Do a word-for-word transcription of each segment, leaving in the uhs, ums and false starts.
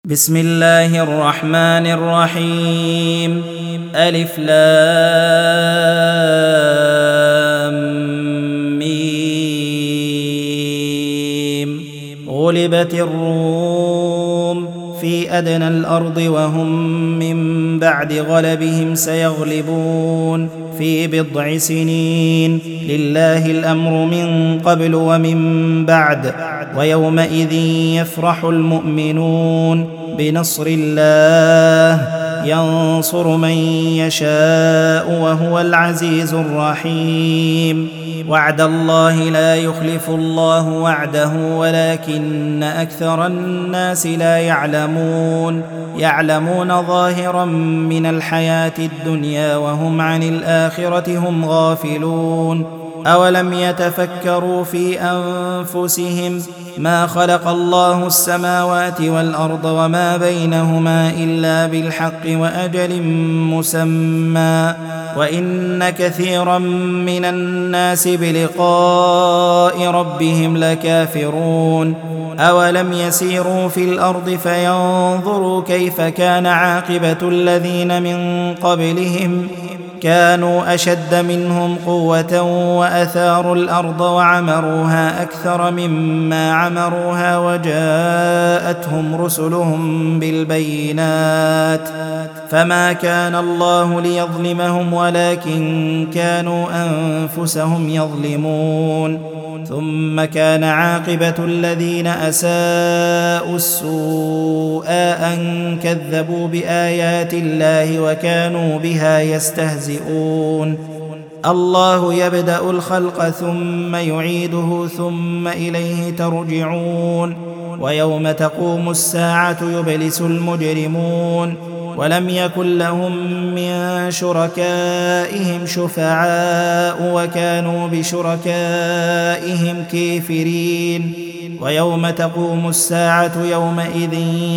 بسم الله الرحمن الرحيم. ألف لام ميم. غلبت الروم في أدنى الأرض وهم من بعد غلبهم سيغلبون في بضع سنين. لله الأمر من قبل ومن بعد، ويومئذ يفرح المؤمنون بنصر الله ينصر من يشاء وهو العزيز الرحيم. وعد الله لا يخلف الله وعده ولكن أكثر الناس لا يعلمون يعلمون ظاهرا من الحياة الدنيا وهم عن الآخرة هم غافلون. أولم يتفكروا في أنفسهم ما خلق الله السماوات والأرض وما بينهما إلا بالحق وأجل مسمى، وإن كثيرا من الناس بلقاء ربهم لكافرون. أولم يسيروا في الأرض فينظروا كيف كان عاقبة الذين من قبلهم كانوا أشد منهم قوة وأثاروا الأرض وعمروها أكثر مما عمروها وجاءتهم رسلهم بالبينات، فما كان الله ليظلمهم ولكن كانوا أنفسهم يظلمون. ثم كان عاقبة الذين أساءوا السوء أن كذبوا بآيات الله وكانوا بها يستهزئون. الله يبدأ الخلق ثم يعيده ثم إليه ترجعون. ويوم تقوم الساعة يبلس المجرمون ولم يكن لهم من شركائهم شفعاء وكانوا بشركائهم كافرين. ويوم تقوم الساعة يومئذ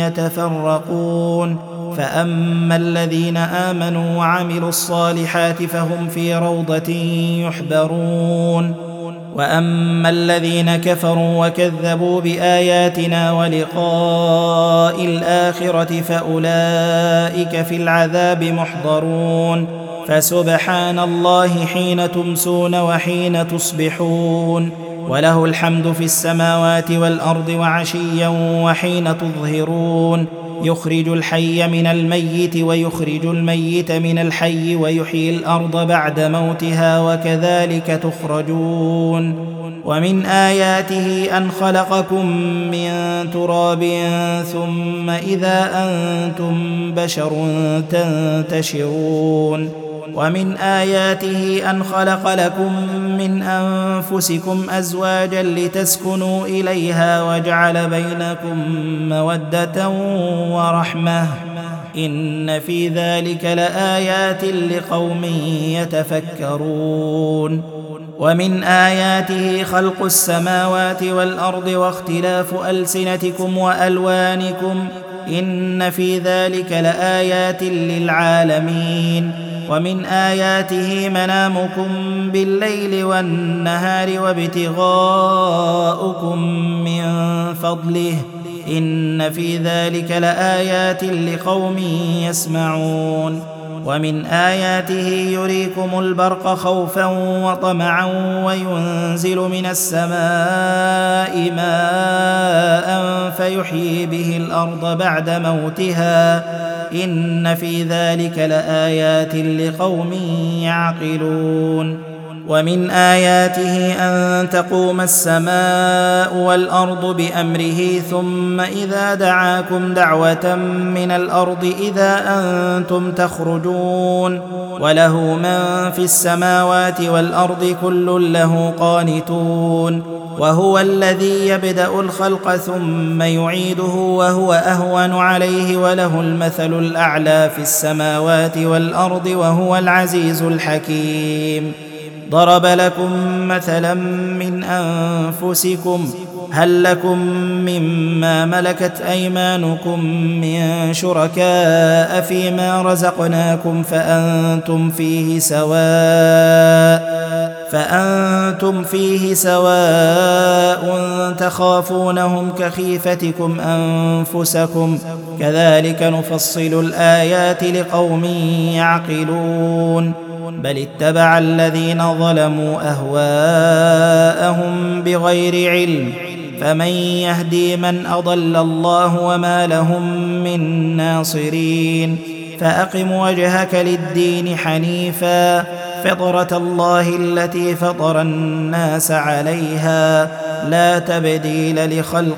يتفرقون، فأما الذين آمنوا وعملوا الصالحات فهم في روضة يحبرون، وأما الذين كفروا وكذبوا بآياتنا ولقاء الآخرة فأولئك في العذاب محضرون. فسبحان الله حين تمسون وحين تصبحون، وله الحمد في السماوات والأرض وعشيا وحين تظهرون. يخرج الحي من الميت ويخرج الميت من الحي ويحيي الأرض بعد موتها وكذلك تخرجون. ومن آياته أن خلقكم من تراب ثم إذا أنتم بشر تنتشرون. ومن آياته أن خلق لكم من أنفسكم أزواجا لتسكنوا إليها وجعل بينكم مودة ورحمة، إن في ذلك لآيات لقوم يتفكرون. ومن آياته خلق السماوات والأرض واختلاف ألسنتكم وألوانكم، إن في ذلك لآيات للعالمين. ومن آياته منامكم بالليل والنهار وابتغاؤكم من فضله، إن في ذلك لآيات لقوم يسمعون. ومن آياته يريكم البرق خوفا وطمعا وينزل من السماء ماء فيحيي به الأرض بعد موتها، إن في ذلك لآيات لقوم يعقلون. ومن آياته أن تقوم السماء والأرض بأمره ثم إذا دعاكم دعوة من الأرض إذا أنتم تخرجون. وله من في السماوات والأرض كل له قانتون. وهو الذي يبدأ الخلق ثم يعيده وهو أهون عليه وله المثل الأعلى في السماوات والأرض وهو العزيز الحكيم. ضرب لكم مثلا من أنفسكم هل لكم مما ملكت أيمانكم من شركاء فيما رزقناكم فأنتم فيه سواء فأنتم فيه سواء تخافونهم كخيفتكم أنفسكم كذلك نفصل الآيات لقوم يعقلون بل اتبع الذين ظلموا أهواءهم بغير علم فمن يهدي من أضل الله وما لهم من ناصرين فأقم وجهك للدين حنيفا فطرة الله التي فطر الناس عليها لا تبديل لخلق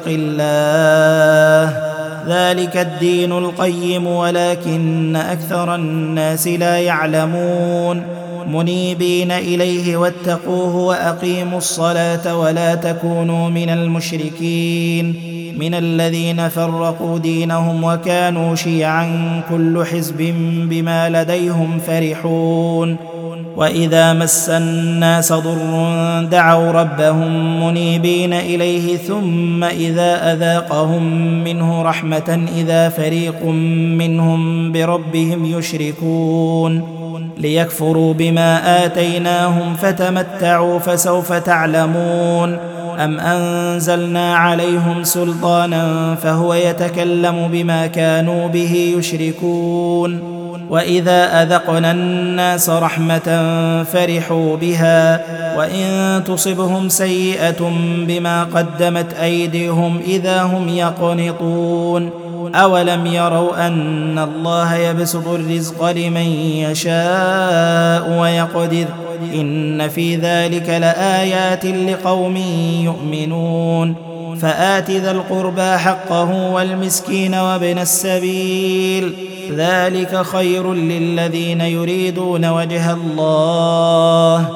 الله ذلك الدين القيم ولكن أكثر الناس لا يعلمون منيبين إليه واتقوه وأقيموا الصلاة ولا تكونوا من المشركين من الذين فرقوا دينهم وكانوا شيعا كل حزب بما لديهم فرحون وإذا مس الناس ضر دعوا ربهم منيبين إليه ثم إذا أذاقهم منه رحمة إذا فريق منهم بربهم يشركون ليكفروا بما آتيناهم فتمتعوا فسوف تعلمون أم أنزلنا عليهم سلطانا فهو يتكلم بما كانوا به يشركون وإذا أذقنا الناس رحمة فرحوا بها وإن تصبهم سيئة بما قدمت أيديهم إذا هم يقنطون أولم يروا أن الله يبسط الرزق لمن يشاء ويقدر إن في ذلك لآيات لقوم يؤمنون فآت ذا القربى حقه والمسكين وابن السبيل ذلك خير للذين يريدون وجه الله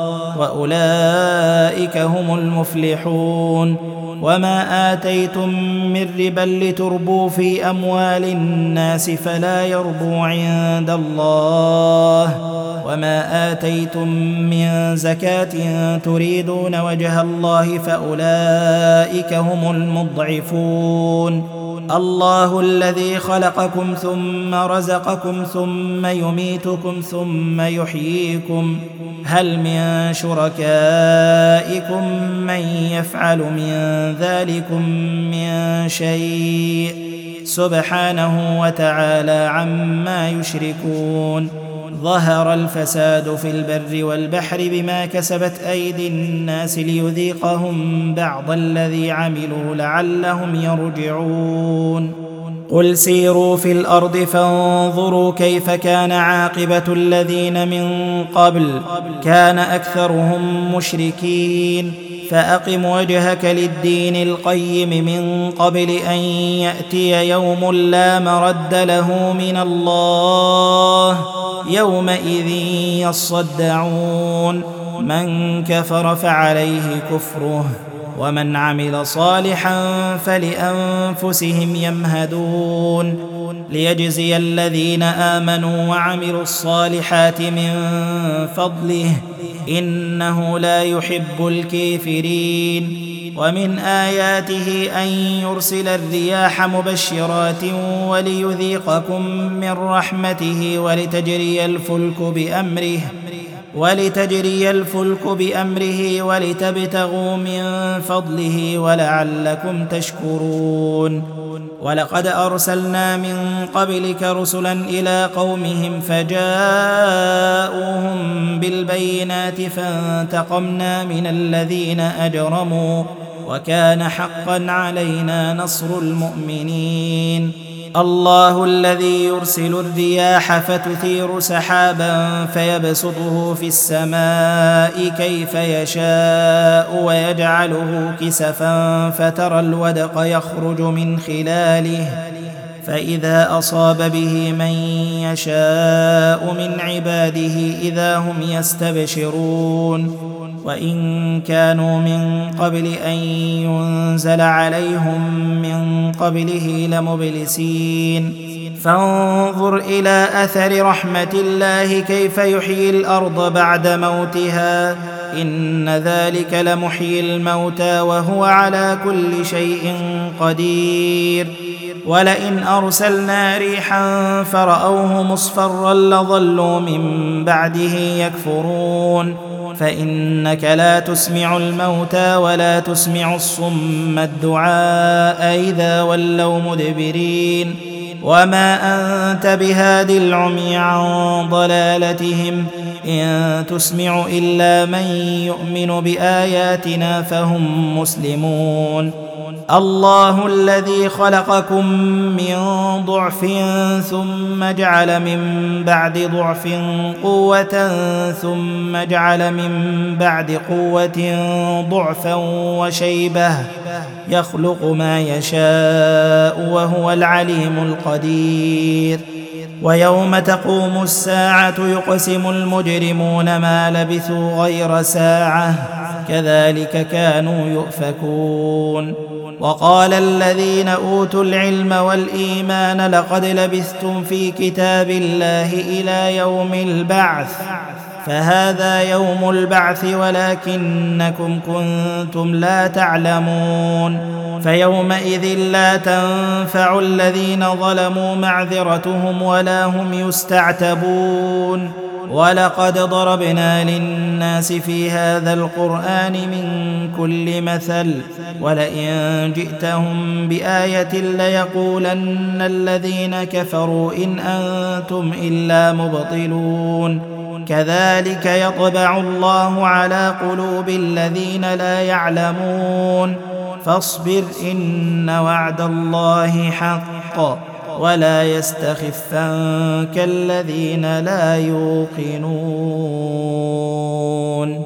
وأولئك هم المفلحون وما آتيتم من ربا لتربوا في أموال الناس فلا يربو عند الله وما آتيتم من زكاة تريدون وجه الله فأولئك هم المضعفون الله الذي خلقكم ثم رزقكم ثم يميتكم ثم يحييكم هل من شركائكم من يفعل من ذلكم من شيء سبحانه وتعالى عما يشركون ظهر الفساد في البر والبحر بما كسبت أيدي الناس ليذيقهم بعض الذي عملوا لعلهم يرجعون قل سيروا في الأرض فانظروا كيف كان عاقبة الذين من قبل كان أكثرهم مشركين فأقم وجهك للدين القيم من قبل أن يأتي يوم لا مرد له من الله يومئذ يصدعون من كفر فعليه كفره ومن عمل صالحا فلأنفسهم يمهدون ليجزي الذين آمنوا وعملوا الصالحات من فضله إنه لا يحب الكافرين ومن آياته أن يرسل الرياح مبشرات وليذيقكم من رحمته ولتجري الفلك بأمره ولتجري الفلك بأمره ولتبتغوا من فضله ولعلكم تشكرون ولقد أرسلنا من قبلك رسلا إلى قومهم فجاءوهم بالبينات فانتقمنا من الذين أجرموا وكان حقا علينا نصر المؤمنين الله الذي يرسل الرياح فتثير سحابا فيبسطه في السماء كيف يشاء ويجعله كسفا فترى الودق يخرج من خلاله فإذا أصاب به من يشاء من عباده إذا هم يستبشرون وإن كانوا من قبل أن ينزل عليهم من قبله لمبلسين فانظر إلى أثر رحمة الله كيف يحيي الأرض بعد موتها إن ذلك لمحيي الموتى وهو على كل شيء قدير ولئن أرسلنا ريحا فرأوه مصفرا لظلوا من بعده يكفرون فإنك لا تسمع الموتى ولا تسمع الصم الدعاء إذا ولوا مدبرين وما أنت بهاد العمي عن ضلالتهم إن تسمع إلا من يؤمن بآياتنا فهم مسلمون الله الذي خلقكم من ضعف ثم جعل من بعد ضعف قوة ثم جعل من بعد قوة ضعفا وشيبة يخلق ما يشاء وهو العليم القدير ويوم تقوم الساعة يقسم المجرمون ما لبثوا غير ساعة كذلك كانوا يؤفكون وقال الذين أوتوا العلم والإيمان لقد لبثتم في كتاب الله إلى يوم البعث فهذا يوم البعث ولكنكم كنتم لا تعلمون فيومئذ لا تنفع الذين ظلموا معذرتهم ولا هم يستعتبون ولقد ضربنا للناس في هذا القرآن من كل مثل ولئن جئتهم بآية ليقولن الذين كفروا إن أنتم إلا مبطلون كذلك يطبع الله على قلوب الذين لا يعلمون فاصبر إن وعد الله حق ولا يستخفنك الذين لا يوقنون